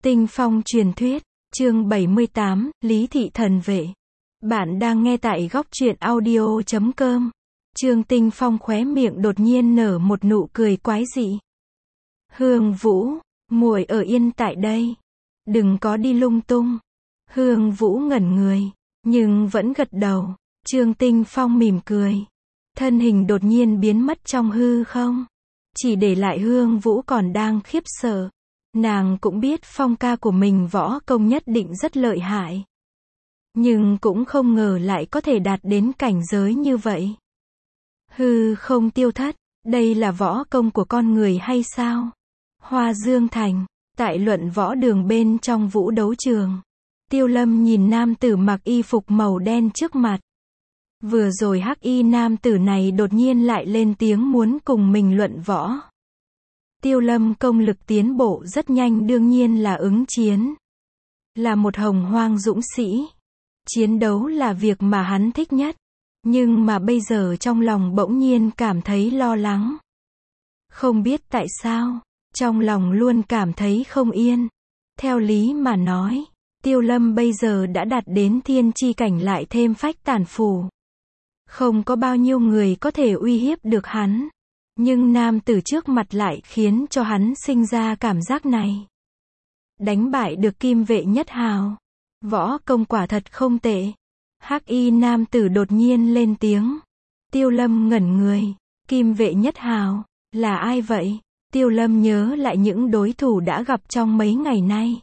Tinh Phong truyền thuyết, chương 78, Lý Thị Thần Vệ. Bạn đang nghe tại góc truyện audio.com. Trương Tinh Phong khóe miệng đột nhiên nở một nụ cười quái dị. Hương Vũ, muội ở yên tại đây. Đừng có đi lung tung. Hương Vũ ngẩn người, nhưng vẫn gật đầu. Trương Tinh Phong mỉm cười. Thân hình đột nhiên biến mất trong hư không. Chỉ để lại Hương Vũ còn đang khiếp sợ. Nàng cũng biết Phong ca của mình võ công nhất định rất lợi hại. Nhưng cũng không ngờ lại có thể đạt đến cảnh giới như vậy. Hư không tiêu thất, đây là võ công của con người hay sao? Hoa Dương Thành, tại luận võ đường bên trong vũ đấu trường. Tiêu Lâm nhìn nam tử mặc y phục màu đen trước mặt. Vừa rồi hắc y nam tử này đột nhiên lại lên tiếng muốn cùng mình luận võ. Tiêu Lâm công lực tiến bộ rất nhanh, đương nhiên là ứng chiến. Là một hồng hoang dũng sĩ. Chiến đấu là việc mà hắn thích nhất. Nhưng mà bây giờ trong lòng bỗng nhiên cảm thấy lo lắng. Không biết tại sao, trong lòng luôn cảm thấy không yên. Theo lý mà nói, Tiêu Lâm bây giờ đã đạt đến thiên chi cảnh lại thêm phách tản phù. Không có bao nhiêu người có thể uy hiếp được hắn. Nhưng nam tử trước mặt lại khiến cho hắn sinh ra cảm giác này. Đánh bại được Kim Vệ Nhất Hào. Võ công quả thật không tệ. Hắc y nam tử đột nhiên lên tiếng. Tiêu Lâm ngẩn người. Kim Vệ Nhất Hào, là ai vậy? Tiêu Lâm nhớ lại những đối thủ đã gặp trong mấy ngày nay.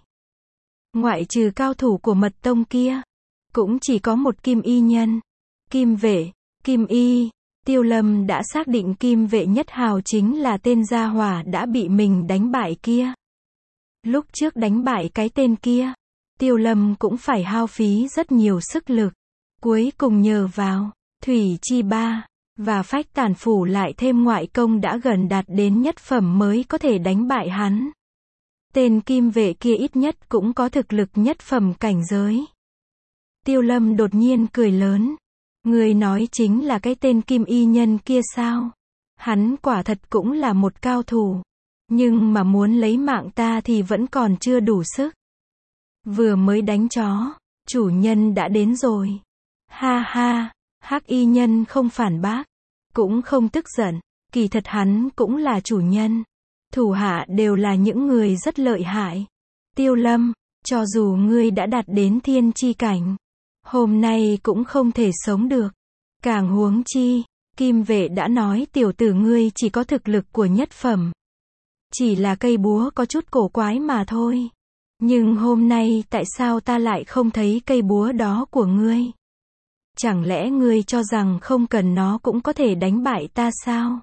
Ngoại trừ cao thủ của mật tông kia, cũng chỉ có một Kim Y nhân. Kim Vệ, Kim Y. Tiêu Lâm đã xác định Kim Vệ Nhất Hào chính là tên gia hỏa đã bị mình đánh bại kia. Lúc trước đánh bại cái tên kia, Tiêu Lâm cũng phải hao phí rất nhiều sức lực. Cuối cùng nhờ vào Thủy Chi Ba và phách tản phủ lại thêm ngoại công đã gần đạt đến nhất phẩm mới có thể đánh bại hắn. Tên Kim Vệ kia ít nhất cũng có thực lực nhất phẩm cảnh giới. Tiêu Lâm đột nhiên cười lớn. Người nói chính là cái tên Kim Y nhân kia sao? Hắn quả thật cũng là một cao thủ. Nhưng mà muốn lấy mạng ta thì vẫn còn chưa đủ sức. Vừa mới đánh chó, chủ nhân đã đến rồi. Ha ha, hắc y nhân không phản bác, cũng không tức giận. Kỳ thật hắn cũng là chủ nhân. Thủ hạ đều là những người rất lợi hại. Tiêu Lâm, cho dù ngươi đã đạt đến thiên chi cảnh, hôm nay cũng không thể sống được. Càng huống chi, Kim Vệ đã nói tiểu tử ngươi chỉ có thực lực của nhất phẩm. Chỉ là cây búa có chút cổ quái mà thôi. Nhưng hôm nay tại sao ta lại không thấy cây búa đó của ngươi? Chẳng lẽ ngươi cho rằng không cần nó cũng có thể đánh bại ta sao?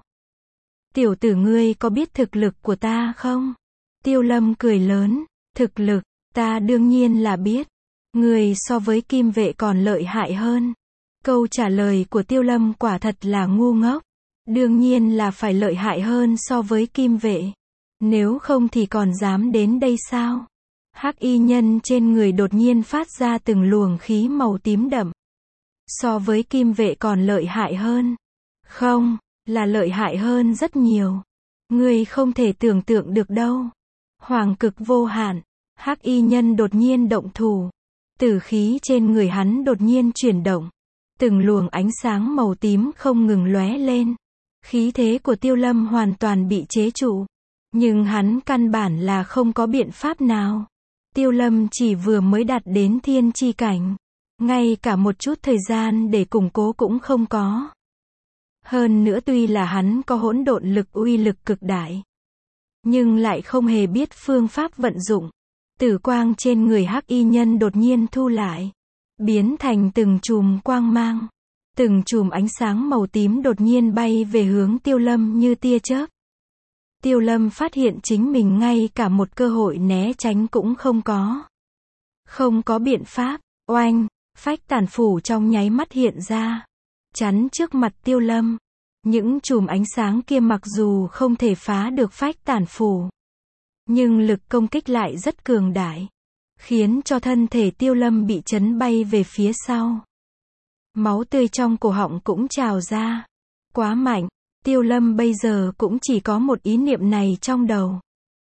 Tiểu tử ngươi có biết thực lực của ta không? Tiêu Lâm cười lớn. Thực lực, ta đương nhiên là biết. Ngươi so với Kim Vệ còn lợi hại hơn. Câu trả lời của Tiêu Lâm quả thật là ngu ngốc. Đương nhiên là phải lợi hại hơn so với Kim Vệ. Nếu không thì còn dám đến đây sao? Hắc y nhân trên người đột nhiên phát ra từng luồng khí màu tím đậm. So với Kim Vệ còn lợi hại hơn. Không, là lợi hại hơn rất nhiều. Ngươi không thể tưởng tượng được đâu. Hoàng cực vô hạn. Hắc y nhân đột nhiên động thủ. Tử khí trên người hắn đột nhiên chuyển động. Từng luồng ánh sáng màu tím không ngừng lóe lên. Khí thế của Tiêu Lâm hoàn toàn bị chế trụ. Nhưng hắn căn bản là không có biện pháp nào. Tiêu Lâm chỉ vừa mới đạt đến thiên chi cảnh. Ngay cả một chút thời gian để củng cố cũng không có. Hơn nữa tuy là hắn có hỗn độn lực uy lực cực đại. Nhưng lại không hề biết phương pháp vận dụng. Tử quang trên người hắc y nhân đột nhiên thu lại. Biến thành từng chùm quang mang. Từng chùm ánh sáng màu tím đột nhiên bay về hướng Tiêu Lâm như tia chớp. Tiêu Lâm phát hiện chính mình ngay cả một cơ hội né tránh cũng không có. Không có biện pháp, oanh, phách tản phủ trong nháy mắt hiện ra. Chắn trước mặt Tiêu Lâm. Những chùm ánh sáng kia mặc dù không thể phá được phách tản phủ. Nhưng lực công kích lại rất cường đại. Khiến cho thân thể Tiêu Lâm bị chấn bay về phía sau. Máu tươi trong cổ họng cũng trào ra. Quá mạnh. Tiêu Lâm bây giờ cũng chỉ có một ý niệm này trong đầu.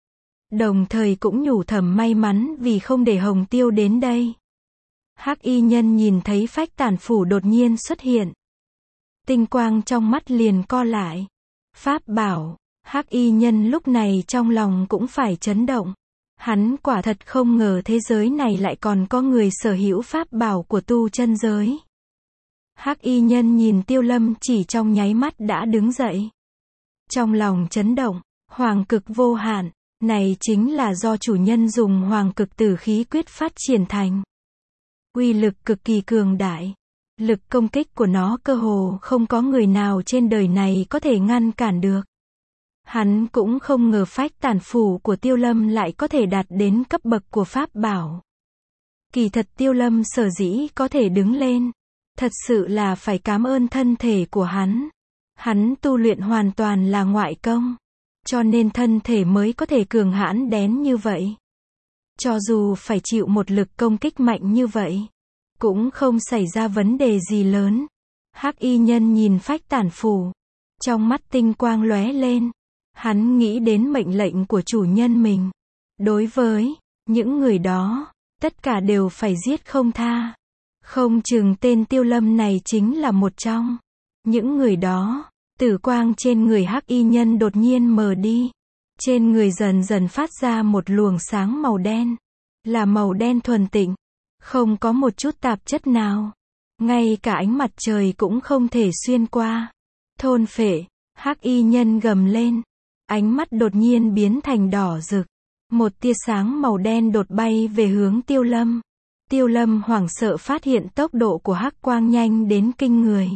Đồng thời cũng nhủ thầm may mắn vì không để Hồng Tiêu đến đây. Hắc y nhân nhìn thấy phách tản phủ đột nhiên xuất hiện. Tinh quang trong mắt liền co lại. Pháp bảo, Hắc y nhân lúc này trong lòng cũng phải chấn động. Hắn quả thật không ngờ thế giới này lại còn có người sở hữu pháp bảo của tu chân giới. Hắc y nhân nhìn Tiêu Lâm chỉ trong nháy mắt đã đứng dậy. Trong lòng chấn động, hoàng cực vô hạn, này chính là do chủ nhân dùng hoàng cực tử khí quyết phát triển thành. Uy lực cực kỳ cường đại. Lực công kích của nó cơ hồ không có người nào trên đời này có thể ngăn cản được. Hắn cũng không ngờ phách tản phủ của Tiêu Lâm lại có thể đạt đến cấp bậc của pháp bảo. Kỳ thật Tiêu Lâm sở dĩ có thể đứng lên, thật sự là phải cảm ơn thân thể của hắn. Hắn tu luyện hoàn toàn là ngoại công, cho nên thân thể mới có thể cường hãn đến như vậy. Cho dù phải chịu một lực công kích mạnh như vậy, cũng không xảy ra vấn đề gì lớn. Hắc y nhân nhìn phách tản phủ, trong mắt tinh quang lóe lên. Hắn nghĩ đến mệnh lệnh của chủ nhân mình. Đối với những người đó, tất cả đều phải giết không tha. Không chừng tên Tiêu Lâm này chính là một trong những người đó. Tử quang trên người hắc y nhân đột nhiên mờ đi. Trên người dần dần phát ra một luồng sáng màu đen. Là màu đen thuần tịnh. Không có một chút tạp chất nào. Ngay cả ánh mặt trời cũng không thể xuyên qua. Thôn phệ, hắc y nhân gầm lên. Ánh mắt đột nhiên biến thành đỏ rực. Một tia sáng màu đen đột bay về hướng Tiêu Lâm. Tiêu Lâm hoảng sợ phát hiện tốc độ của hắc quang nhanh đến kinh người.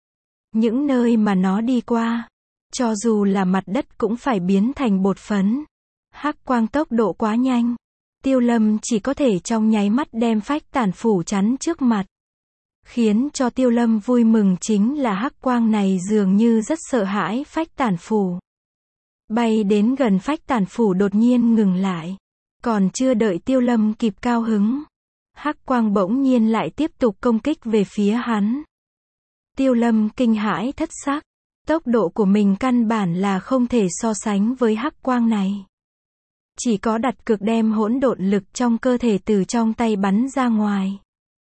Những nơi mà nó đi qua, cho dù là mặt đất cũng phải biến thành bột phấn. Hắc quang tốc độ quá nhanh. Tiêu Lâm chỉ có thể trong nháy mắt đem phách tản phủ chắn trước mặt. Khiến cho Tiêu Lâm vui mừng chính là hắc quang này dường như rất sợ hãi phách tản phủ. Bay đến gần phách tản phủ đột nhiên ngừng lại. Còn chưa đợi Tiêu Lâm kịp cao hứng, hắc quang bỗng nhiên lại tiếp tục công kích về phía hắn. Tiêu Lâm kinh hãi thất sắc. Tốc độ của mình căn bản là không thể so sánh với hắc quang này. Chỉ có đặt cược đem hỗn độn lực trong cơ thể từ trong tay bắn ra ngoài.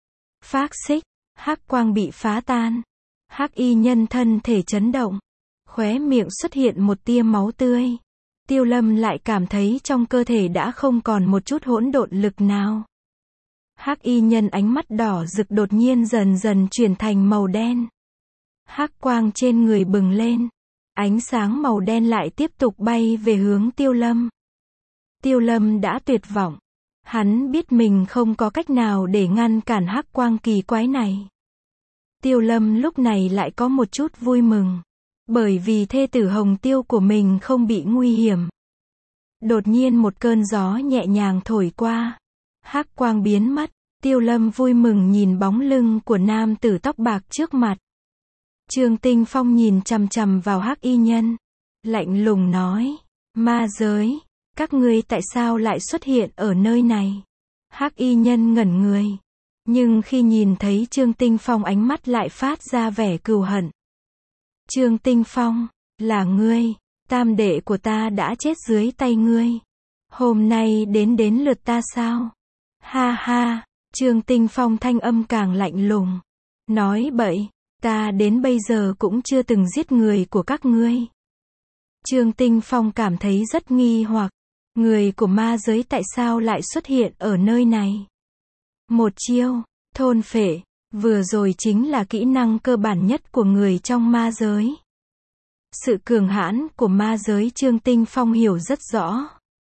Phác xích, hắc quang bị phá tan. Hắc y nhân thân thể chấn động. Khóe miệng xuất hiện một tia máu tươi. Tiêu Lâm lại cảm thấy trong cơ thể đã không còn một chút hỗn độn lực nào. Hắc y nhân ánh mắt đỏ rực đột nhiên dần dần chuyển thành màu đen. Hắc quang trên người bừng lên. Ánh sáng màu đen lại tiếp tục bay về hướng Tiêu Lâm. Tiêu Lâm đã tuyệt vọng. Hắn biết mình không có cách nào để ngăn cản hắc quang kỳ quái này. Tiêu Lâm lúc này lại có một chút vui mừng. Bởi vì thê tử Hồng Tiêu của mình không bị nguy hiểm. Đột nhiên một cơn gió nhẹ nhàng thổi qua. Hắc quang biến mất. Tiêu Lâm vui mừng nhìn bóng lưng của nam tử tóc bạc trước mặt. Trương Tinh Phong nhìn chằm chằm vào hắc y nhân. Lạnh lùng nói. Ma giới, các ngươi tại sao lại xuất hiện ở nơi này? Hắc y nhân ngẩn người. Nhưng khi nhìn thấy Trương Tinh Phong ánh mắt lại phát ra vẻ cừu hận. Trương Tinh Phong, là ngươi, tam đệ của ta đã chết dưới tay ngươi. Hôm nay đến lượt ta sao? Ha ha, Trương Tinh Phong thanh âm càng lạnh lùng. Nói bậy, ta đến bây giờ cũng chưa từng giết người của các ngươi. Trương Tinh Phong cảm thấy rất nghi hoặc. Người của ma giới tại sao lại xuất hiện ở nơi này? Một chiêu, thôn phệ. Vừa rồi chính là kỹ năng cơ bản nhất của người trong ma giới. Sự cường hãn của ma giới Trương Tinh Phong hiểu rất rõ.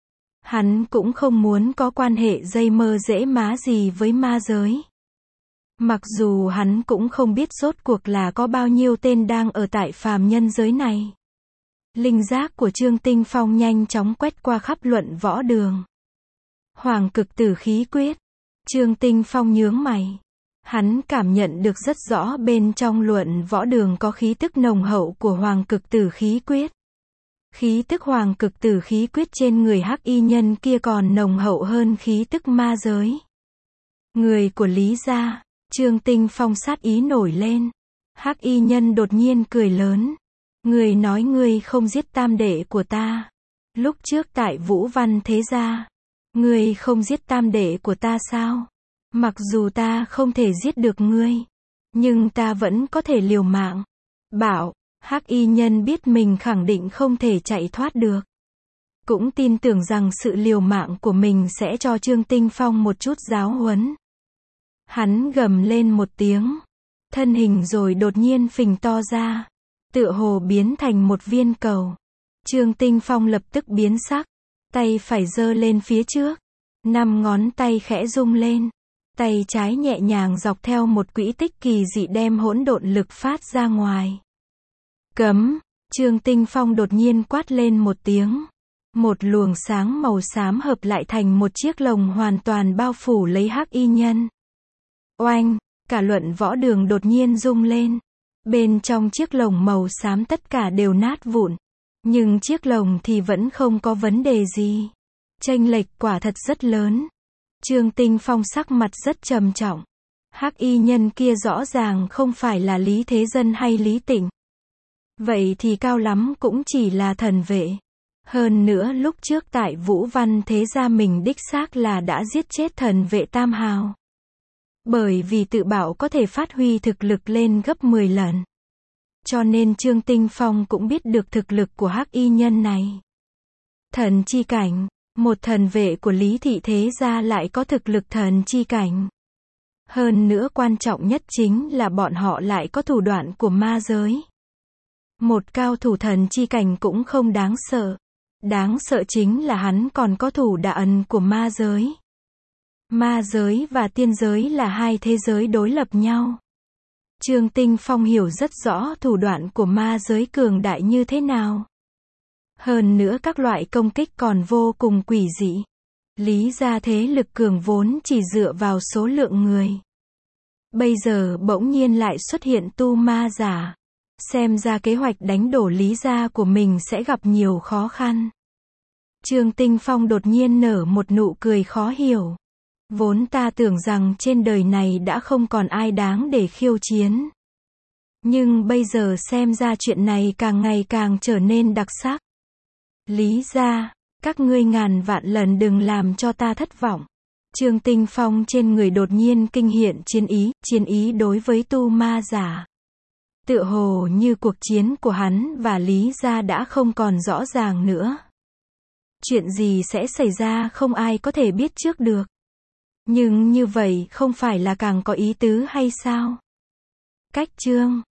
Hắn cũng không muốn có quan hệ dây mơ dễ má gì với ma giới. Mặc dù hắn cũng không biết rốt cuộc là có bao nhiêu tên đang ở tại phàm nhân giới này. Linh giác của Trương Tinh Phong nhanh chóng quét qua khắp luận võ đường. Hoàng cực tử khí quyết. Trương Tinh Phong nhướng mày. Hắn cảm nhận được rất rõ bên trong luận võ đường có khí tức nồng hậu của hoàng cực tử khí quyết. Khí tức hoàng cực tử khí quyết trên người hắc y nhân kia còn nồng hậu hơn khí tức ma giới. Người của Lý gia, Trương Tinh Phong sát ý nổi lên. Hắc y nhân đột nhiên cười lớn. Người nói ngươi không giết tam đệ của ta. Lúc trước tại Vũ Văn Thế Gia, ngươi không giết tam đệ của ta sao? Mặc dù ta không thể giết được ngươi, nhưng ta vẫn có thể liều mạng. Bảo, Hắc Y Nhân biết mình khẳng định không thể chạy thoát được. Cũng tin tưởng rằng sự liều mạng của mình sẽ cho Trương Tinh Phong một chút giáo huấn. Hắn gầm lên một tiếng, thân hình rồi đột nhiên phình to ra, tựa hồ biến thành một viên cầu. Trương Tinh Phong lập tức biến sắc, tay phải giơ lên phía trước, 5 ngón tay khẽ rung lên, tay trái nhẹ nhàng dọc theo một quỹ tích kỳ dị đem hỗn độn lực phát ra ngoài. Cấm, Trương Tinh Phong đột nhiên quát lên một tiếng. Một luồng sáng màu xám hợp lại thành một chiếc lồng hoàn toàn bao phủ lấy Hắc Y Nhân. Oanh, cả luận võ đường đột nhiên rung lên. Bên trong chiếc lồng màu xám tất cả đều nát vụn. Nhưng chiếc lồng thì vẫn không có vấn đề gì. Chênh lệch quả thật rất lớn. Trương Tinh Phong sắc mặt rất trầm trọng. Hắc Y Nhân kia rõ ràng không phải là Lý Thế Dân hay Lý Tịnh. Vậy thì cao lắm cũng chỉ là thần vệ. Hơn nữa lúc trước tại Vũ Văn Thế Gia mình đích xác là đã giết chết thần vệ Tam Hào. Bởi vì tự bảo có thể phát huy thực lực lên gấp 10 lần. Cho nên Trương Tinh Phong cũng biết được thực lực của Hắc Y Nhân này. Thần chi cảnh, một thần vệ của Lý Thị Thế Gia lại có thực lực thần chi cảnh. Hơn nữa quan trọng nhất chính là bọn họ lại có thủ đoạn của ma giới. Một cao thủ thần chi cảnh cũng không đáng sợ. Đáng sợ chính là hắn còn có thủ đoạn của ma giới. Ma giới và tiên giới là hai thế giới đối lập nhau. Trương Tinh Phong hiểu rất rõ thủ đoạn của ma giới cường đại như thế nào. Hơn nữa các loại công kích còn vô cùng quỷ dị. Lý gia thế lực cường vốn chỉ dựa vào số lượng người. Bây giờ bỗng nhiên lại xuất hiện tu ma giả. Xem ra kế hoạch đánh đổ Lý gia của mình sẽ gặp nhiều khó khăn. Trương Tinh Phong đột nhiên nở một nụ cười khó hiểu. Vốn ta tưởng rằng trên đời này đã không còn ai đáng để khiêu chiến. Nhưng bây giờ xem ra chuyện này càng ngày càng trở nên đặc sắc. Lý gia, các ngươi ngàn vạn lần đừng làm cho ta thất vọng. Trương Tinh Phong trên người đột nhiên kinh hiện chiến ý đối với tu ma giả. Tựa hồ như cuộc chiến của hắn và Lý gia đã không còn rõ ràng nữa. Chuyện gì sẽ xảy ra không ai có thể biết trước được. Nhưng như vậy không phải là càng có ý tứ hay sao? Cách chương